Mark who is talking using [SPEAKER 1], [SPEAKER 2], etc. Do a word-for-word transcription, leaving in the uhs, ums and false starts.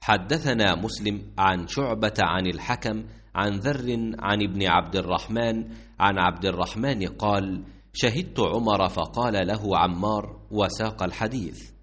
[SPEAKER 1] حدثنا مسلم عن شعبة عن الحكم عن ذر عن ابن عبد الرحمن عن عبد الرحمن قال: شهدت عمر فقال له عمار، وساق الحديث.